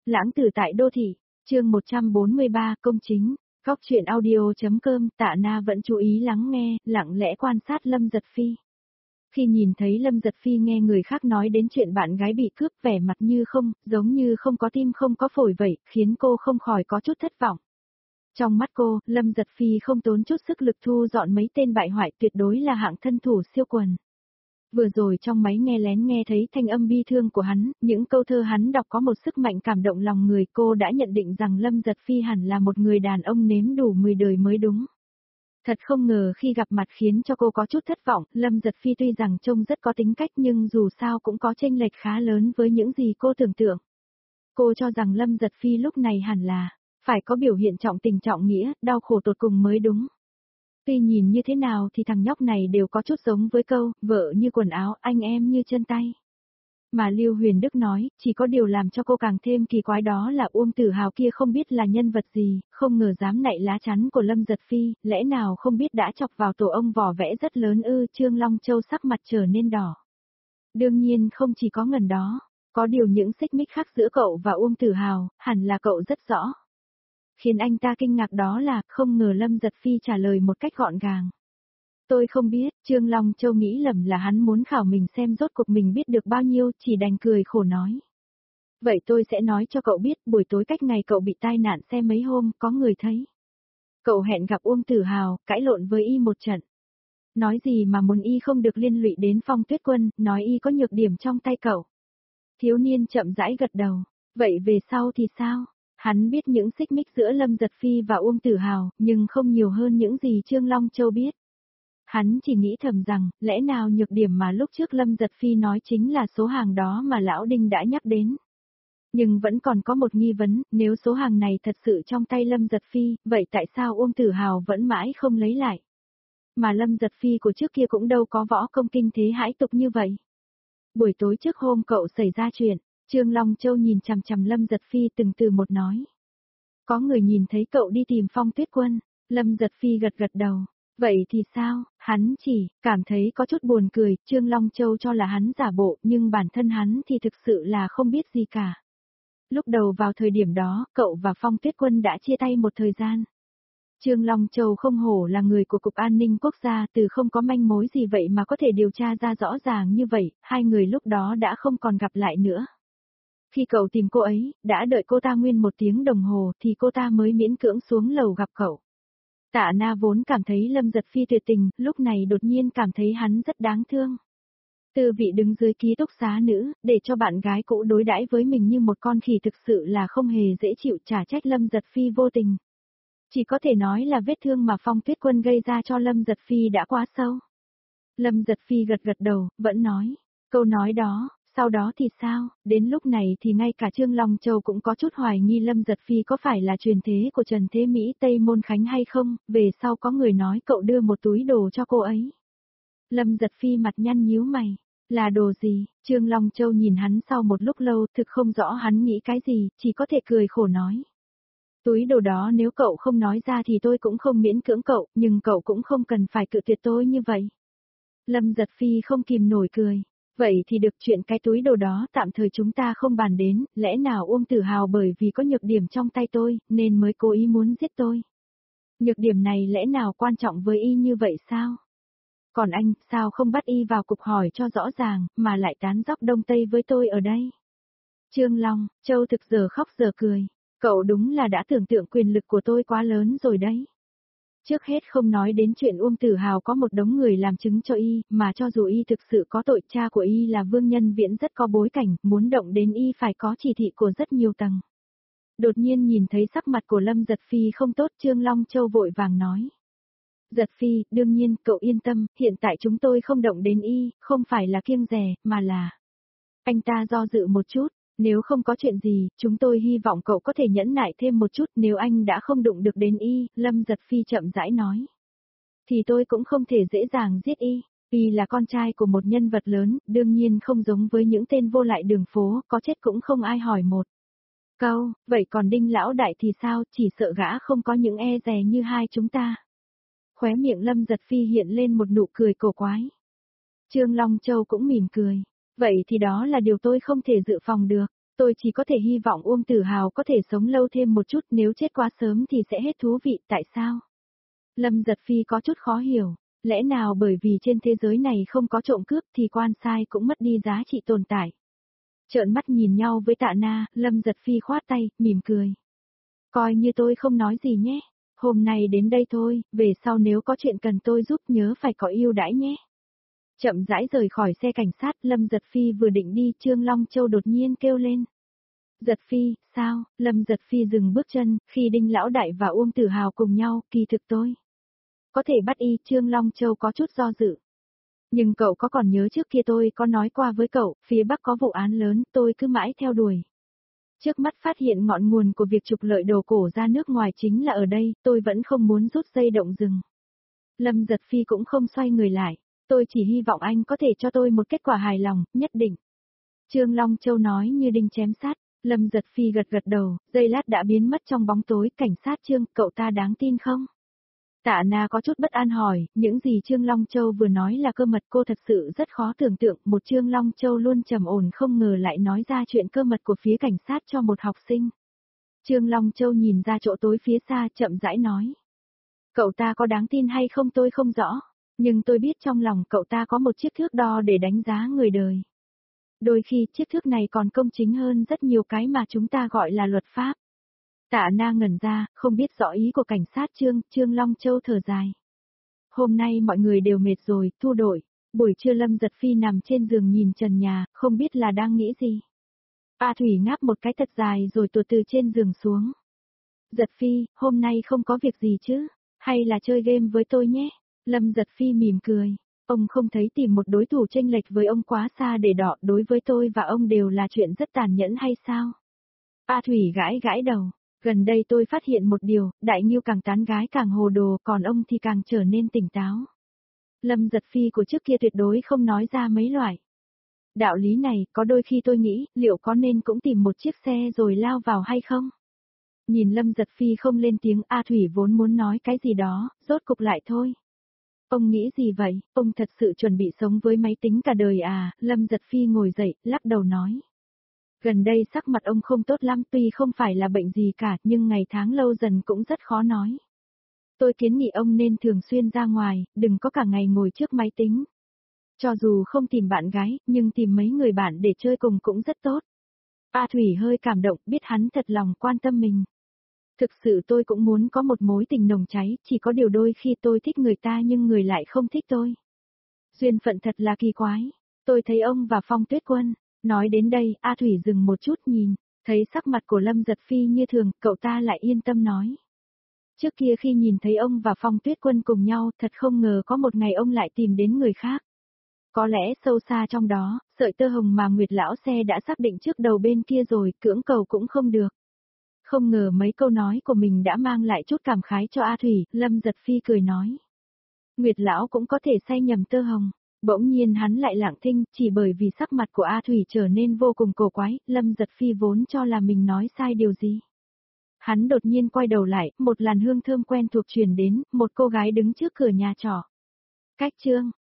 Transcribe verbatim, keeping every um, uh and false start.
Lãng tử tại đô thị, chương một trăm bốn mươi ba, công chính, góc truyện audio.com, Tạ Na vẫn chú ý lắng nghe, lặng lẽ quan sát Lâm Giật Phi. Khi nhìn thấy Lâm Giật Phi nghe người khác nói đến chuyện bạn gái bị cướp, vẻ mặt như không, giống như không có tim không có phổi vậy, khiến cô không khỏi có chút thất vọng. Trong mắt cô, Lâm Giật Phi không tốn chút sức lực thu dọn mấy tên bại hoại, tuyệt đối là hạng thân thủ siêu quần. Vừa rồi trong máy nghe lén nghe thấy thanh âm bi thương của hắn, những câu thơ hắn đọc có một sức mạnh cảm động lòng người, cô đã nhận định rằng Lâm Giật Phi hẳn là một người đàn ông nếm đủ mười đời mới đúng. Thật không ngờ khi gặp mặt khiến cho cô có chút thất vọng, Lâm Giật Phi tuy rằng trông rất có tính cách nhưng dù sao cũng có chênh lệch khá lớn với những gì cô tưởng tượng. Cô cho rằng Lâm Giật Phi lúc này hẳn là phải có biểu hiện trọng tình trọng nghĩa, đau khổ tột cùng mới đúng. Tuy nhìn như thế nào thì thằng nhóc này đều có chút giống với câu, vợ như quần áo, anh em như chân tay. Mà Lưu Huyền Đức nói, chỉ có điều làm cho cô càng thêm kỳ quái đó là Uông Tử Hào kia không biết là nhân vật gì, không ngờ dám nạy lá chắn của Lâm Giật Phi, lẽ nào không biết đã chọc vào tổ ông vỏ vẽ rất lớn ư. Trương Long Châu sắc mặt trở nên đỏ. Đương nhiên không chỉ có ngần đó, có điều những xích mích khác giữa cậu và Uông Tử Hào, hẳn là cậu rất rõ. Khiến anh ta kinh ngạc đó là, không ngờ Lâm Giật Phi trả lời một cách gọn gàng. Tôi không biết, Trương Long Châu nghĩ lầm là hắn muốn khảo mình xem rốt cuộc mình biết được bao nhiêu, chỉ đành cười khổ nói. Vậy tôi sẽ nói cho cậu biết, buổi tối cách ngày cậu bị tai nạn xe mấy hôm, có người thấy. Cậu hẹn gặp Uông Tử Hào, cãi lộn với y một trận. Nói gì mà muốn y không được liên lụy đến Phong Tuyết Quân, nói y có nhược điểm trong tay cậu. Thiếu niên chậm rãi gật đầu, vậy về sau thì sao? Hắn biết những xích mích giữa Lâm Giật Phi và Uông Tử Hào, nhưng không nhiều hơn những gì Trương Long Châu biết. Hắn chỉ nghĩ thầm rằng, lẽ nào nhược điểm mà lúc trước Lâm Giật Phi nói chính là số hàng đó mà Lão Đinh đã nhắc đến. Nhưng vẫn còn có một nghi vấn, nếu số hàng này thật sự trong tay Lâm Giật Phi, vậy tại sao Uông Tử Hào vẫn mãi không lấy lại? Mà Lâm Giật Phi của trước kia cũng đâu có võ công kinh thế hãi tục như vậy. Buổi tối trước hôm cậu xảy ra chuyện, Trương Long Châu nhìn chằm chằm Lâm Giật Phi từng từ một nói. Có người nhìn thấy cậu đi tìm Phong Tuyết Quân, Lâm Giật Phi gật gật đầu. Vậy thì sao, hắn chỉ cảm thấy có chút buồn cười, Trương Long Châu cho là hắn giả bộ nhưng bản thân hắn thì thực sự là không biết gì cả. Lúc đầu vào thời điểm đó, cậu và Phong Tuyết Quân đã chia tay một thời gian. Trương Long Châu không hổ là người của Cục An ninh Quốc gia, từ không có manh mối gì vậy mà có thể điều tra ra rõ ràng như vậy, hai người lúc đó đã không còn gặp lại nữa. Khi cậu tìm cô ấy, đã đợi cô ta nguyên một tiếng đồng hồ thì cô ta mới miễn cưỡng xuống lầu gặp cậu. Tạ Na vốn cảm thấy Lâm Giật Phi tuyệt tình, lúc này đột nhiên cảm thấy hắn rất đáng thương. Tư vị đứng dưới ký túc xá nữ, để cho bạn gái cũ đối đãi với mình như một con khỉ thực sự là không hề dễ chịu, trả trách Lâm Giật Phi vô tình. Chỉ có thể nói là vết thương mà Phong Tuyết Quân gây ra cho Lâm Giật Phi đã quá sâu. Lâm Giật Phi gật gật đầu, vẫn nói, câu nói đó. Sau đó thì sao, đến lúc này thì ngay cả Trương Long Châu cũng có chút hoài nghi Lâm Giật Phi có phải là truyền thế của Trần Thế Mỹ Tây Môn Khánh hay không, về sau có người nói cậu đưa một túi đồ cho cô ấy. Lâm Giật Phi mặt nhăn nhíu mày, là đồ gì, Trương Long Châu nhìn hắn sau một lúc lâu thực không rõ hắn nghĩ cái gì, chỉ có thể cười khổ nói. Túi đồ đó nếu cậu không nói ra thì tôi cũng không miễn cưỡng cậu, nhưng cậu cũng không cần phải cự tuyệt tôi như vậy. Lâm Giật Phi không kìm nổi cười. Vậy thì được, chuyện cái túi đồ đó tạm thời chúng ta không bàn đến, lẽ nào Uông Tử Hào bởi vì có nhược điểm trong tay tôi, nên mới cố ý muốn giết tôi. Nhược điểm này lẽ nào quan trọng với y như vậy sao? Còn anh, sao không bắt y vào cục hỏi cho rõ ràng, mà lại tán dóc đông tây với tôi ở đây? Trương Long, Châu thực giờ khóc giờ cười, cậu đúng là đã tưởng tượng quyền lực của tôi quá lớn rồi đấy. Trước hết không nói đến chuyện Uông Tử Hào có một đống người làm chứng cho y, mà cho dù y thực sự có tội, cha của y là Vương Nhân Viễn rất có bối cảnh, muốn động đến y phải có chỉ thị của rất nhiều tầng. Đột nhiên nhìn thấy sắc mặt của Lâm Giật Phi không tốt, Trương Long Châu vội vàng nói. Giật Phi, đương nhiên, cậu yên tâm, hiện tại chúng tôi không động đến y, không phải là kiêng dè, mà là... Anh ta do dự một chút. Nếu không có chuyện gì, chúng tôi hy vọng cậu có thể nhẫn nại thêm một chút, nếu anh đã không đụng được đến y, Lâm Giật Phi chậm rãi nói. Thì tôi cũng không thể dễ dàng giết y, y là con trai của một nhân vật lớn, đương nhiên không giống với những tên vô lại đường phố, có chết cũng không ai hỏi một câu, vậy còn Đinh lão đại thì sao, chỉ sợ gã không có những e dè như hai chúng ta. Khóe miệng Lâm Giật Phi hiện lên một nụ cười cổ quái. Trương Long Châu cũng mỉm cười. Vậy thì đó là điều tôi không thể dự phòng được. Tôi chỉ có thể hy vọng Uông Tử Hào có thể sống lâu thêm một chút, nếu chết quá sớm thì sẽ hết thú vị, tại sao? Lâm Giật Phi có chút khó hiểu, lẽ nào bởi vì trên thế giới này không có trộm cướp thì quan sai cũng mất đi giá trị tồn tại. Trợn mắt nhìn nhau với Tạ Na, Lâm Giật Phi khoát tay, mỉm cười. Coi như tôi không nói gì nhé, hôm nay đến đây thôi, về sau nếu có chuyện cần tôi giúp nhớ phải có ưu đãi nhé. Chậm rãi rời khỏi xe cảnh sát, Lâm Giật Phi vừa định đi, Trương Long Châu đột nhiên kêu lên. Giật Phi, sao? Lâm Giật Phi dừng bước chân, khi Đinh Lão Đại và Uông Tử Hào cùng nhau, kỳ thực tôi có thể bắt y, Trương Long Châu có chút do dự. Nhưng cậu có còn nhớ trước kia tôi có nói qua với cậu, phía Bắc có vụ án lớn, tôi cứ mãi theo đuổi. Trước mắt phát hiện ngọn nguồn của việc trục lợi đồ cổ ra nước ngoài chính là ở đây, tôi vẫn không muốn rút dây động rừng. Lâm Giật Phi cũng không xoay người lại, tôi chỉ hy vọng anh có thể cho tôi một kết quả hài lòng, nhất định. Trương Long Châu nói như đinh chém sát, Lâm Giật Phi gật gật đầu, giây lát đã biến mất trong bóng tối, cảnh sát Trương, cậu ta đáng tin không? Tạ Na có chút bất an hỏi, những gì Trương Long Châu vừa nói là cơ mật, cô thật sự rất khó tưởng tượng, một Trương Long Châu luôn trầm ổn không ngờ lại nói ra chuyện cơ mật của phía cảnh sát cho một học sinh. Trương Long Châu nhìn ra chỗ tối phía xa chậm rãi nói. Cậu ta có đáng tin hay không tôi không rõ, nhưng tôi biết trong lòng cậu ta có một chiếc thước đo để đánh giá người đời. Đôi khi chiếc thước này còn công chính hơn rất nhiều cái mà chúng ta gọi là luật pháp. Tạ Na ngẩn ra, không biết rõ ý của cảnh sát Trương, Trương Long Châu thở dài. Hôm nay mọi người đều mệt rồi, thu đội. Buổi trưa Lâm Giật Phi nằm trên giường nhìn trần nhà, không biết là đang nghĩ gì. A Thủy ngáp một cái thật dài rồi tuột từ trên giường xuống. Giật Phi, hôm nay không có việc gì chứ, hay là chơi game với tôi nhé. Lâm Giật Phi mỉm cười. Ông không thấy tìm một đối thủ chênh lệch với ông quá xa để đọ, đối với tôi và ông đều là chuyện rất tàn nhẫn hay sao? A Thủy gãi gãi đầu. Gần đây tôi phát hiện một điều, Đại Ngưu càng tán gái càng hồ đồ, còn ông thì càng trở nên tỉnh táo. Lâm Giật Phi của trước kia tuyệt đối không nói ra mấy loại. Đạo lý này, có đôi khi tôi nghĩ, liệu có nên cũng tìm một chiếc xe rồi lao vào hay không? Nhìn Lâm Giật Phi không lên tiếng, A Thủy vốn muốn nói cái gì đó, rốt cục lại thôi. Ông nghĩ gì vậy, ông thật sự chuẩn bị sống với máy tính cả đời à? Lâm Giật Phi ngồi dậy, lắc đầu nói. Gần đây sắc mặt ông không tốt lắm, tuy không phải là bệnh gì cả, nhưng ngày tháng lâu dần cũng rất khó nói. Tôi kiến nghị ông nên thường xuyên ra ngoài, đừng có cả ngày ngồi trước máy tính. Cho dù không tìm bạn gái, nhưng tìm mấy người bạn để chơi cùng cũng rất tốt. A Thủy hơi cảm động, biết hắn thật lòng quan tâm mình. Thực sự tôi cũng muốn có một mối tình nồng cháy, chỉ có điều đôi khi tôi thích người ta nhưng người lại không thích tôi. Duyên phận thật là kỳ quái. Tôi thấy ông và Phong Tuyết Quân. Nói đến đây, A Thủy dừng một chút nhìn, thấy sắc mặt của Lâm Giật Phi như thường, cậu ta lại yên tâm nói. Trước kia khi nhìn thấy ông và Phong Tuyết Quân cùng nhau, thật không ngờ có một ngày ông lại tìm đến người khác. Có lẽ sâu xa trong đó, sợi tơ hồng mà Nguyệt Lão Xe đã xác định trước đầu bên kia rồi, cưỡng cầu cũng không được. Không ngờ mấy câu nói của mình đã mang lại chút cảm khái cho A Thủy, Lâm Giật Phi cười nói. Nguyệt Lão cũng có thể say nhầm tơ hồng. Bỗng nhiên hắn lại lặng thinh, chỉ bởi vì sắc mặt của A Thủy trở nên vô cùng cổ quái, Lâm Giật Phi vốn cho là mình nói sai điều gì. Hắn đột nhiên quay đầu lại, một làn hương thơm quen thuộc truyền đến, một cô gái đứng trước cửa nhà trọ. Cách Trương,